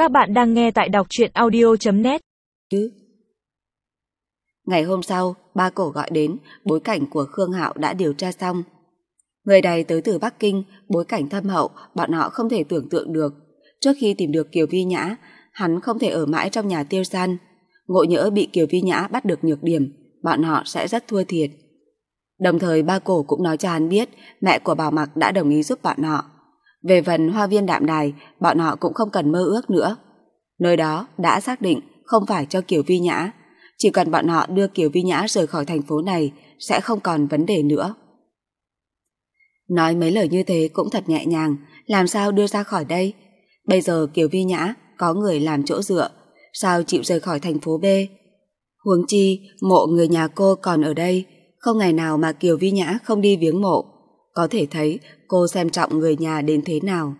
Các bạn đang nghe tại đọc truyện audio.net. Ngày hôm sau, ba Cổ gọi đến, bối cảnh của Khương Hạo đã điều tra xong. Người này tới từ Bắc Kinh, bối cảnh thâm hậu, bọn họ không thể tưởng tượng được. Trước khi tìm được Kiều Vi Nhã, hắn không thể ở mãi trong nhà Tiêu San. Ngộ nhỡ bị Kiều Vi Nhã bắt được nhược điểm, bọn họ sẽ rất thua thiệt. Đồng thời ba Cổ cũng nói cho hắn biết mẹ của Bảo Mặc đã đồng ý giúp bọn họ. Về phần hoa viên Đạm Đài, bọn họ cũng không cần mơ ước nữa. Nơi đó đã xác định không phải cho Kiều Vi Nhã. Chỉ cần bọn họ đưa Kiều Vi Nhã rời khỏi thành phố này sẽ không còn vấn đề nữa. Nói mấy lời như thế cũng thật nhẹ nhàng, làm sao đưa ra khỏi đây? Bây giờ Kiều Vi Nhã có người làm chỗ dựa, sao chịu rời khỏi thành phố B? Huống chi mộ người nhà cô còn ở đây, không ngày nào mà Kiều Vi Nhã không đi viếng mộ. Có thể thấy cô xem trọng người nhà đến thế nào.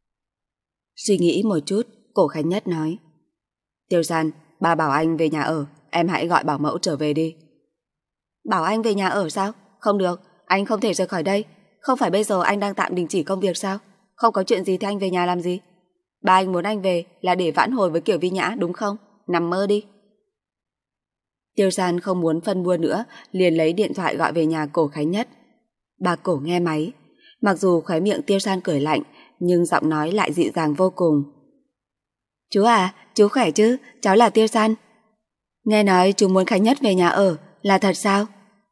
Suy nghĩ một chút, Cổ Khánh Nhất nói: Tiêu San, ba bảo anh về nhà ở, em hãy gọi bảo mẫu trở về đi. Bảo anh về nhà ở sao? Không được, anh không thể rời khỏi đây. Không phải bây giờ anh đang tạm đình chỉ công việc sao? Không có chuyện gì thì anh về nhà làm gì? Ba anh muốn anh về là để vãn hồi với Kiều Vi Nhã đúng không? Nằm mơ đi. Tiêu San không muốn phân bua nữa, liền lấy điện thoại gọi về nhà Cổ Khánh Nhất. Bà Cổ nghe máy, mặc dù khóe miệng Tiêu San cười lạnh, nhưng giọng nói lại dịu dàng vô cùng. Chú à, chú khỏe chứ, cháu là Tiêu San. Nghe nói chú muốn Khánh Nhất về nhà ở, là thật sao?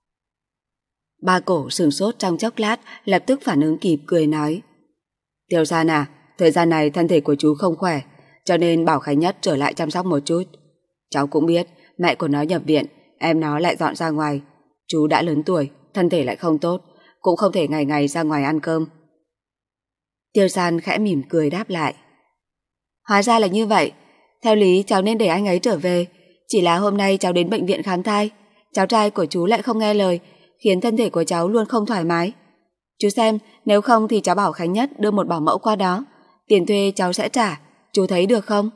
Bà Cổ sửng sốt trong chốc lát, lập tức phản ứng kịp cười nói: Tiêu San à, thời gian này thân thể của chú không khỏe, cho nên bảo Khánh Nhất trở lại chăm sóc một chút. Cháu cũng biết, mẹ của nó nhập viện, em nó lại dọn ra ngoài. Chú đã lớn tuổi, thân thể lại không tốt, cũng không thể ngày ngày ra ngoài ăn cơm. Tiêu San khẽ mỉm cười đáp lại: Hóa ra là như vậy, theo lý cháu nên để anh ấy trở về. Chỉ là hôm nay cháu đến bệnh viện khám thai, cháu trai của chú lại không nghe lời, khiến thân thể của cháu luôn không thoải mái. Chú xem, nếu không thì cháu bảo Khánh Nhất đưa một bảo mẫu qua đó, tiền thuê cháu sẽ trả, chú thấy được không?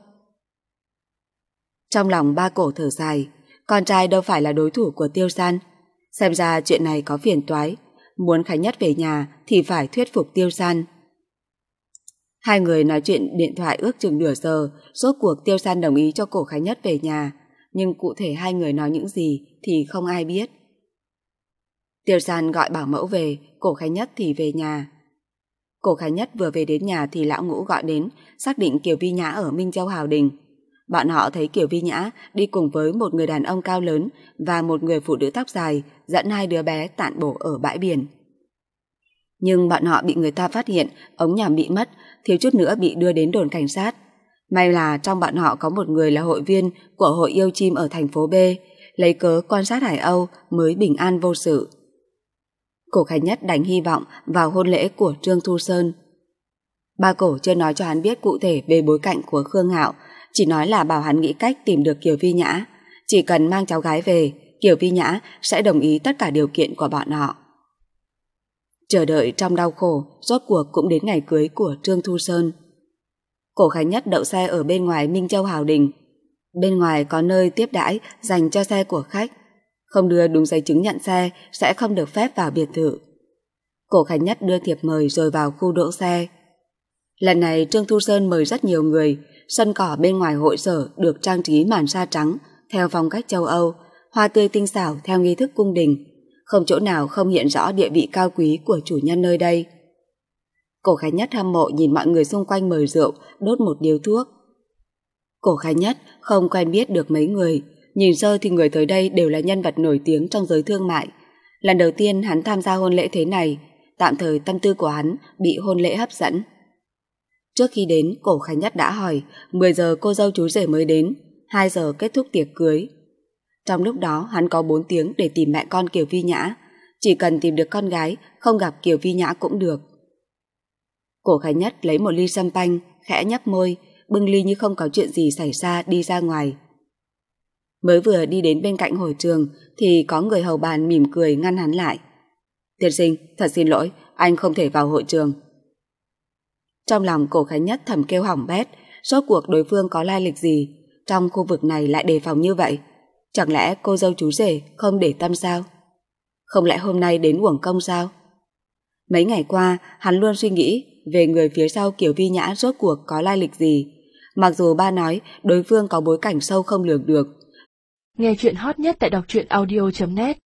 Trong lòng ba Cổ thở dài, con trai đâu phải là đối thủ của Tiêu San. Xem ra chuyện này có phiền toái, muốn Khánh Nhất về nhà thì phải thuyết phục Tiêu San. Hai người nói chuyện điện thoại ước chừng nửa giờ, rốt cuộc Tiêu San đồng ý cho Cổ Khánh Nhất về nhà, nhưng cụ thể hai người nói những gì thì không ai biết. Tiêu San gọi bảo mẫu về, Cổ Khánh Nhất thì về nhà. Cổ Khánh Nhất vừa về đến nhà thì lão Ngũ gọi đến, xác định Kiều Vi Nhã ở Minh Châu Hào Đình. Bọn họ thấy Kiều Vi Nhã đi cùng với một người đàn ông cao lớn và một người phụ nữ tóc dài dẫn hai đứa bé tản bộ ở bãi biển. Nhưng bọn họ bị người ta phát hiện, ống nhòm bị mất, thiếu chút nữa bị đưa đến đồn cảnh sát. May là trong bọn họ có một người là hội viên của hội yêu chim ở thành phố B, lấy cớ quan sát Hải Âu mới bình an vô sự. Cổ Khánh Nhất đành hy vọng vào hôn lễ của Trương Thu Sơn. Ba Cổ chưa nói cho hắn biết cụ thể về bối cảnh của Khương Hạo, chỉ nói là bảo hắn nghĩ cách tìm được Kiều Vi Nhã. Chỉ cần mang cháu gái về, Kiều Vi Nhã sẽ đồng ý tất cả điều kiện của bọn họ. Chờ đợi trong đau khổ, rốt cuộc cũng đến ngày cưới của Trương Thu Sơn. Cổ Khánh Nhất đậu xe ở bên ngoài Minh Châu Hào Đình. Bên ngoài có nơi tiếp đãi dành cho xe của khách. Không đưa đúng giấy chứng nhận xe sẽ không được phép vào biệt thự. Cổ Khánh Nhất đưa thiệp mời rồi vào khu đỗ xe. Lần này Trương Thu Sơn mời rất nhiều người. Sân cỏ bên ngoài hội sở được trang trí màn sa trắng theo phong cách châu Âu, hoa tươi tinh xảo theo nghi thức cung đình, không chỗ nào không hiện rõ địa vị cao quý của chủ nhân nơi đây. Cổ Khánh Nhất hâm mộ nhìn mọi người xung quanh mời rượu, đốt một điếu thuốc. Cổ Khánh Nhất không quen biết được mấy người, nhìn sơ thì người tới đây đều là nhân vật nổi tiếng trong giới thương mại. Lần đầu tiên hắn tham gia hôn lễ thế này, tạm thời tâm tư của hắn bị hôn lễ hấp dẫn. Trước khi đến, Cổ Khánh Nhất đã hỏi 10 giờ cô dâu chú rể mới đến, 2 giờ kết thúc tiệc cưới. Trong lúc đó hắn có 4 tiếng để tìm mẹ con Kiều Vi Nhã. Chỉ cần tìm được con gái, không gặp Kiều Vi Nhã cũng được. Cổ Khánh Nhất lấy một ly sâm panh, khẽ nhấp môi, bưng ly như không có chuyện gì xảy ra đi ra ngoài. Mới vừa đi đến bên cạnh hội trường thì có người hầu bàn mỉm cười ngăn hắn lại. Tiên sinh, thật xin lỗi, anh không thể vào hội trường. Trong lòng Cổ Khánh Nhất thầm kêu hỏng bét, rốt cuộc đối phương có lai lịch gì, trong khu vực này lại đề phòng như vậy. Chẳng lẽ cô dâu chú rể không để tâm sao? Không lẽ hôm nay đến uổng công sao? Mấy ngày qua hắn luôn suy nghĩ về người phía sau Kiều Vi Nhã rốt cuộc có lai lịch gì. Mặc dù ba nói đối phương có bối cảnh sâu không lường được. Nghe chuyện hot nhất tại đọc truyện audio.net